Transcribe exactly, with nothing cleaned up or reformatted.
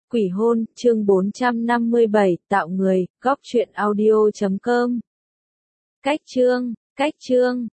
Quỷ hôn, chương bốn trăm năm mươi bảy, tạo người, góc truyện audio chấm com. Cách chương, cách chương,